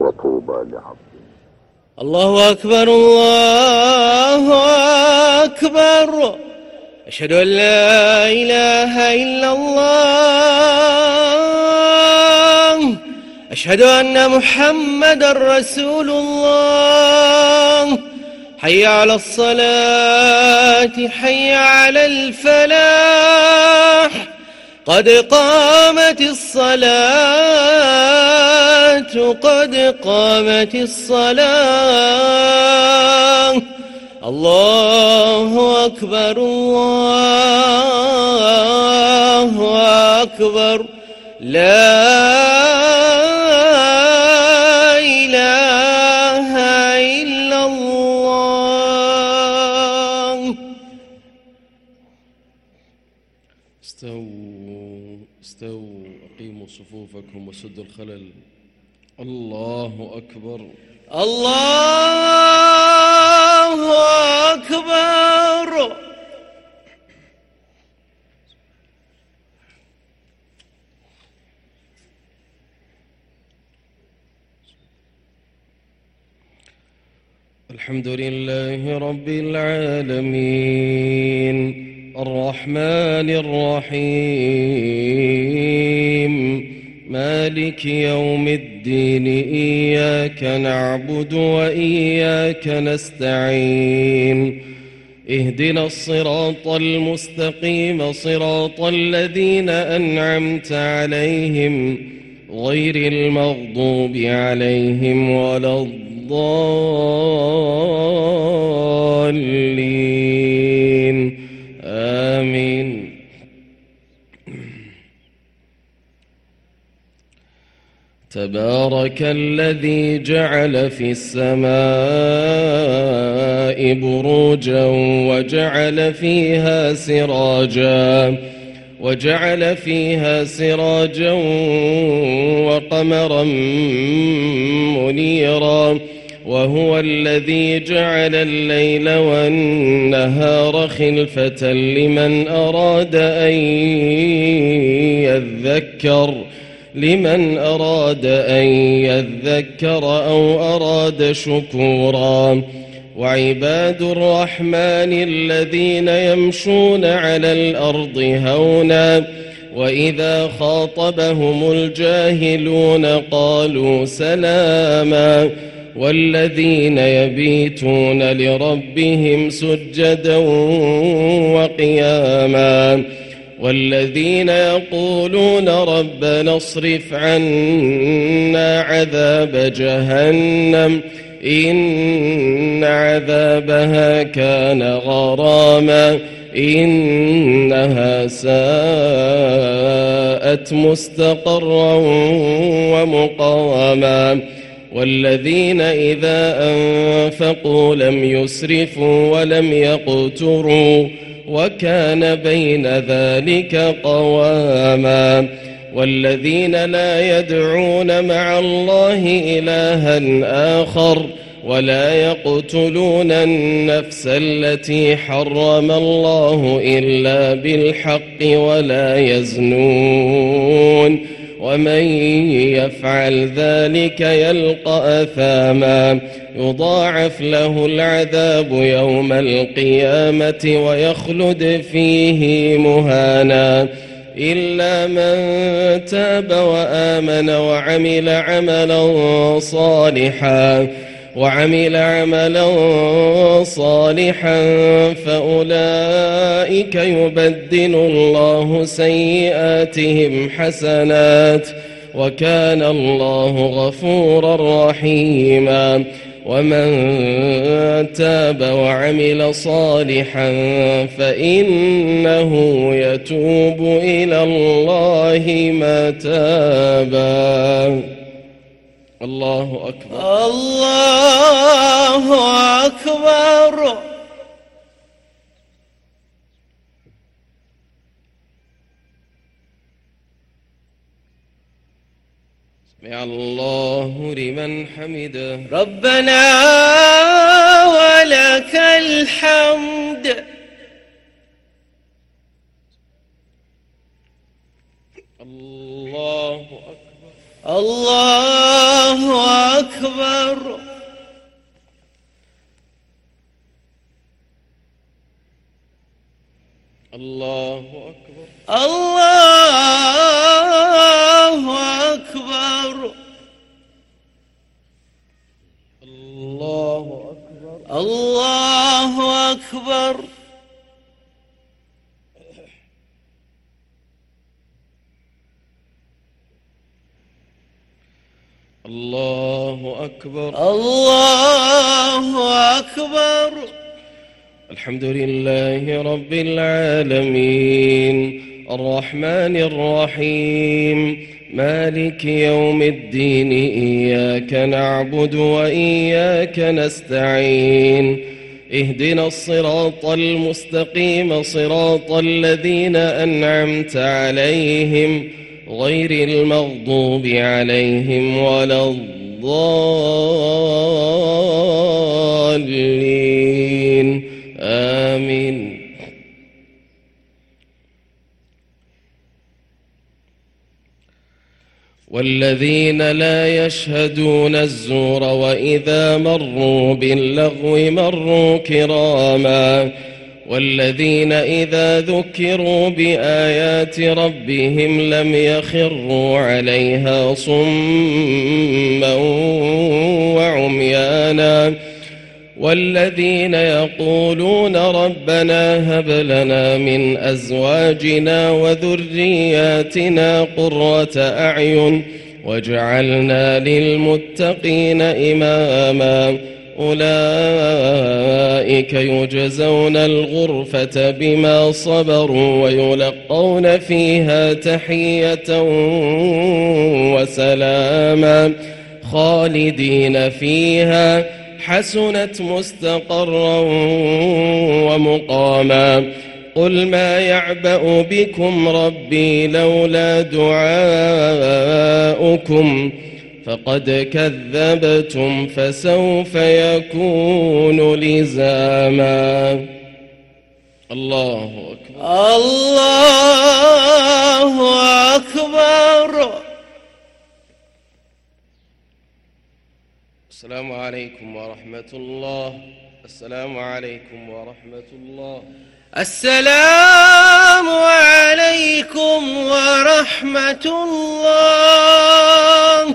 وطوبى لعبد. الله أكبر الله أكبر، أشهد أن لا إله إلا الله، أشهد أن محمدًا رسول الله. حي على الصلاة، حي على الفلاح، قد قامت الصلاة، قد قامت الصلاة. الله أكبر الله أكبر، لا إله إلا الله. استووا استووا، أقيموا صفوفكم وسدوا الخلل. الله أكبر الله أكبر. الحمد لله رب العالمين، الرحمن الرحيم، مالك يوم الدين، إياك نعبد وإياك نستعين، اهدنا الصراط المستقيم، صراط الذين أنعمت عليهم غير المغضوب عليهم ولا الضالين، آمين. تبارك الذي جعل في السماء بروجا وجعل فيها سراجا وقمرا منيرا، وهو الذي جعل الليل والنهار خلفة لمن أراد أن يذكر أو أراد شكورا. وعباد الرحمن الذين يمشون على الأرض هونا، وإذا خاطبهم الجاهلون قالوا سلاما، والذين يبيتون لربهم سجدا وقياما، والذين يقولون ربنا اصرف عنا عذاب جهنم إن عذابها كان غراما إنها ساءت مستقرا ومقاما. والذين إذا أنفقوا لم يسرفوا ولم يقتروا وكان بين ذلك قواما. والذين لا يدعون مع الله إلها آخر ولا يقتلون النفس التي حرم الله إلا بالحق ولا يزنون ومن يفعل ذلك يلقى أثاما يضاعف له العذاب يوم القيامة ويخلد فيه مهانا إلا من تاب وآمن وعمل عملا صالحا فأولئك يبدل الله سيئاتهم حسنات وكان الله غفورا رحيما. ومن تاب وعمل صالحا فإنه يتوب إلى الله متابا. الله أكبر الله أكبر. سمع الله لمن حمده. ربنا ولك الحمد. الله أكبر الله أكبر الله أكبر الله أكبر الله أكبر الله أكبر الله أكبر الله أكبر الحمد لله رب العالمين الرحمن الرحيم مالك يوم الدين إياك نعبد وإياك نستعين اهدنا الصراط المستقيم صراط الذين أنعمت عليهم غير المغضوب عليهم ولا الضالين آمين والذين لا يشهدون الزور وإذا مروا باللغو مروا كراما والذين إذا ذكروا بآيات ربهم لم يخروا عليها صما وعميانا والذين يقولون ربنا هب لنا من أزواجنا وذرياتنا قرة أعين واجعلنا للمتقين إماما أولئك يجزون الغرفة بما صبروا ويلقون فيها تحية وسلاما خالدين فيها حسنت مستقرا ومقاما قل ما يعبأ بكم ربي لولا دعاؤكم فقد كذبتم فسوف يكون لزاما الله أكبر الله أكبر السلام عليكم ورحمة الله السلام عليكم ورحمة الله السلام عليكم ورحمة الله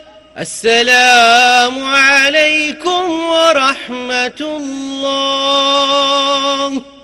السلام عليكم ورحمة الله